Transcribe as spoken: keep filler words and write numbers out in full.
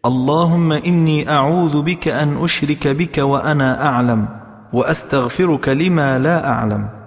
اللهم إني أعوذ بك أن أشرك بك وأنا أعلم، وأستغفرك لما لا أعلم.